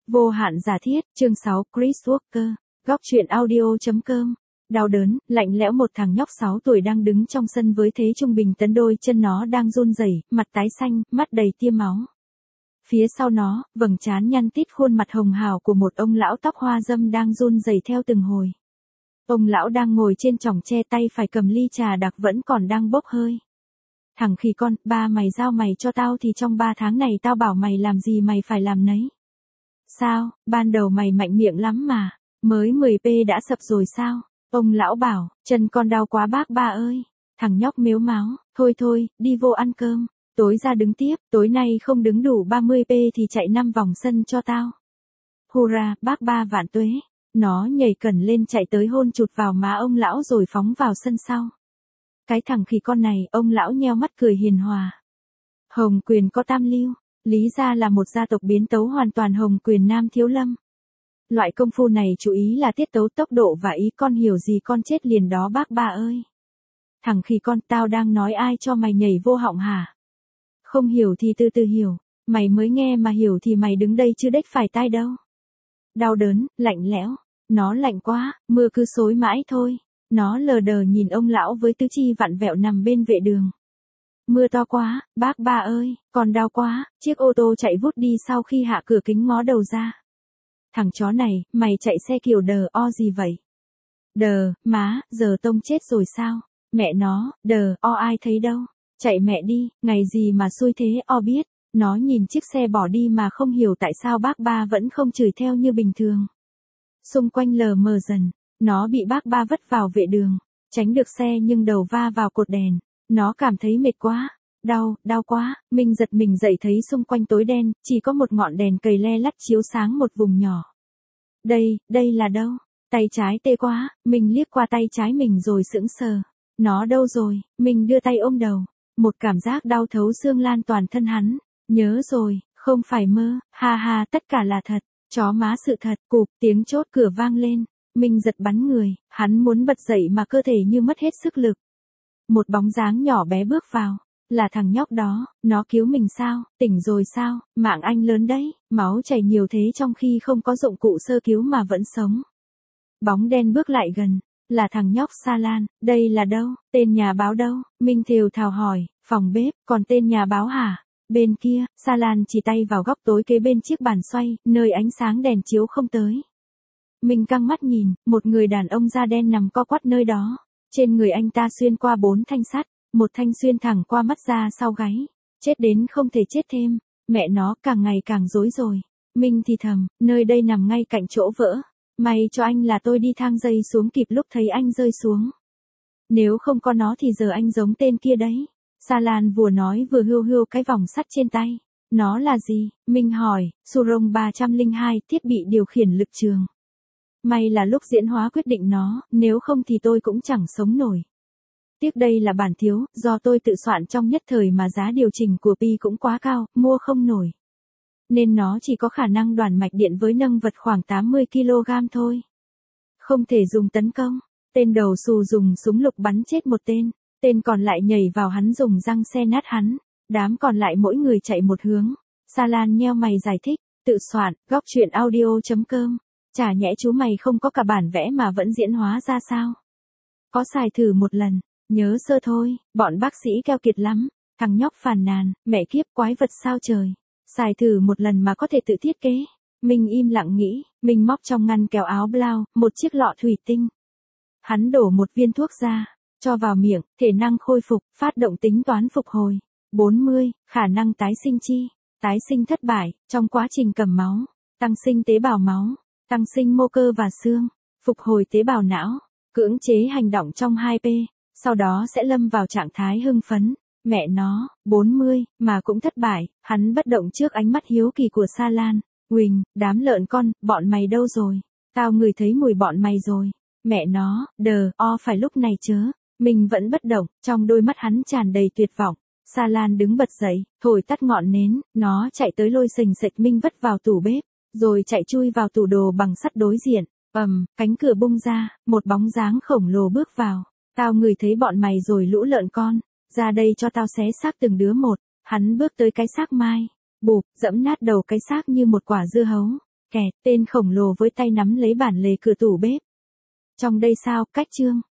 Vô hạn giả thiết, chương 6, Chris Walker, góc truyện audio.com. Đau đớn, lạnh lẽo, một thằng nhóc 6 tuổi đang đứng trong sân với thế trung bình tấn, đôi chân nó đang run rẩy, mặt tái xanh, mắt đầy tia máu. Phía sau nó, vầng trán nhăn tít, khuôn mặt hồng hào của một ông lão tóc hoa râm đang run rẩy theo từng hồi. Ông lão đang ngồi trên chõng tre, tay phải cầm ly trà đặc vẫn còn đang bốc hơi. Thằng khỉ con, ba mày giao mày cho tao thì trong 3 tháng này tao bảo mày làm gì mày phải làm nấy. Sao, ban đầu mày mạnh miệng lắm mà, mới 10p đã sập rồi sao? Ông lão bảo, chân con đau quá bác ba ơi. Thằng nhóc mếu máo, thôi thôi, đi vô ăn cơm, tối ra đứng tiếp, tối nay không đứng đủ 30p thì chạy 5 vòng sân cho tao. Hurra, bác ba vạn tuế. Nó nhảy cẩn lên, chạy tới hôn chụt vào má ông lão rồi phóng vào sân sau. Cái thằng khỉ con này, ông lão nheo mắt cười hiền hòa. Hồng Quyền có tam lưu, lý ra là một gia tộc biến tấu hoàn toàn Hồng Quyền Nam Thiếu Lâm. Loại công phu này chú ý là tiết tấu, tốc độ và ý, con hiểu gì con chết liền đó bác ba ơi. Thằng khỉ con, tao đang nói ai cho mày nhảy vô họng hả? Không hiểu thì từ từ hiểu, mày mới nghe mà hiểu thì mày đứng đây chứ đếch phải tai đâu. Đau đớn, lạnh lẽo, nó lạnh quá, mưa cứ xối mãi thôi. Nó lờ đờ nhìn ông lão với tứ chi vặn vẹo nằm bên vệ đường. Mưa to quá, bác ba ơi, còn đau quá. Chiếc ô tô chạy vút đi sau khi hạ cửa kính ngó đầu ra. Thằng chó này, mày chạy xe kiểu đờ o gì vậy? Đờ, má, giờ tông chết rồi sao? Mẹ nó, đờ o ai thấy đâu. Chạy mẹ đi, ngày gì mà xui thế o biết. Nó nhìn chiếc xe bỏ đi mà không hiểu tại sao bác ba vẫn không chửi theo như bình thường. Xung quanh lờ mờ dần. Nó bị bác ba vất vào vệ đường, tránh được xe nhưng đầu va vào cột đèn. Nó cảm thấy mệt quá, đau quá. Mình giật mình dậy thấy xung quanh tối đen, chỉ có một ngọn đèn cầy le lắt chiếu sáng một vùng nhỏ. Đây là đâu? Tay trái tê quá, mình liếc qua tay trái mình rồi sững sờ. Nó đâu rồi? Mình đưa tay ôm đầu. Một cảm giác đau thấu xương lan toàn thân hắn. Nhớ rồi, không phải mơ, ha ha, tất cả là thật. Chó má, sự thật. Cụp, tiếng chốt cửa vang lên. Mình giật bắn người, hắn muốn bật dậy mà cơ thể như mất hết sức lực. Một bóng dáng nhỏ bé bước vào, là thằng nhóc đó. Nó cứu mình sao? Tỉnh rồi sao? Mạng anh lớn đấy, máu chảy nhiều thế trong khi không có dụng cụ sơ cứu mà vẫn sống. Bóng đen bước lại gần, là thằng nhóc Salan. Đây là đâu? Tên nhà báo đâu? Mình thều thào hỏi. Phòng bếp. Còn tên nhà báo hả? Bên kia. Salan chỉ tay vào góc tối kế bên chiếc bàn xoay, nơi ánh sáng đèn chiếu không tới. Mình căng mắt nhìn, một người đàn ông da đen nằm co quắp nơi đó. Trên người anh ta xuyên qua 4 thanh sắt, một thanh xuyên thẳng qua mắt ra sau gáy. Chết đến không thể chết thêm. Mẹ nó, càng ngày càng rối rồi. Mình thì thầm, nơi đây nằm ngay cạnh chỗ vỡ. May cho anh là tôi đi thang dây xuống kịp lúc thấy anh rơi xuống. Nếu không có nó thì giờ anh giống tên kia đấy. Salan vừa nói vừa hươu cái vòng sắt trên tay. Nó là gì? Mình hỏi. Surong 302, thiết bị điều khiển lực trường. May là lúc diễn hóa quyết định nó, nếu không thì tôi cũng chẳng sống nổi. Tiếc đây là bản thiếu, do tôi tự soạn trong nhất thời mà giá điều chỉnh của Pi cũng quá cao, mua không nổi. Nên nó chỉ có khả năng đoàn mạch điện với nâng vật khoảng 80 kg thôi. Không thể dùng tấn công. Tên đầu xù dùng súng lục bắn chết một tên. Tên còn lại nhảy vào hắn dùng răng xe nát hắn. Đám còn lại mỗi người chạy một hướng. Salan nheo mày giải thích, tự soạn, góc truyện audio.com. Chả nhẽ chú mày không có cả bản vẽ mà vẫn diễn hóa ra sao? Có xài thử một lần, nhớ sơ thôi, bọn bác sĩ keo kiệt lắm. Thằng nhóc phàn nàn, mẹ kiếp, quái vật sao trời. Xài thử một lần mà có thể tự thiết kế. Mình im lặng nghĩ, mình móc trong ngăn kéo áo blau, một chiếc lọ thủy tinh. Hắn đổ một viên thuốc ra, cho vào miệng, thể năng khôi phục, phát động tính toán phục hồi. 40, khả năng tái sinh chi. Tái sinh thất bại, trong quá trình cầm máu. Tăng sinh tế bào máu. Tăng sinh mô cơ và xương, phục hồi tế bào não, cưỡng chế hành động trong 2p, sau đó sẽ lâm vào trạng thái hưng phấn. Mẹ nó, 40, mà cũng thất bại. Hắn bất động trước ánh mắt hiếu kỳ của Salan. Huỳnh, đám lợn con, bọn mày đâu rồi? Tao ngửi thấy mùi bọn mày rồi. Mẹ nó, đờ o phải lúc này chớ. Mình vẫn bất động, trong đôi mắt hắn tràn đầy tuyệt vọng. Salan đứng bật dậy, thổi tắt ngọn nến, nó chạy tới lôi sình sạch Minh vất vào tủ bếp. Rồi chạy chui vào tủ đồ bằng sắt đối diện. Cánh cửa bung ra, một bóng dáng khổng lồ bước vào. Tao ngửi thấy bọn mày rồi lũ lợn con. Ra đây cho tao xé xác từng đứa một. Hắn bước tới cái xác Mai. Bụp, dẫm nát đầu cái xác như một quả dưa hấu. Kẹt, tên khổng lồ với tay nắm lấy bản lề cửa tủ bếp. Trong đây sao, cách chương.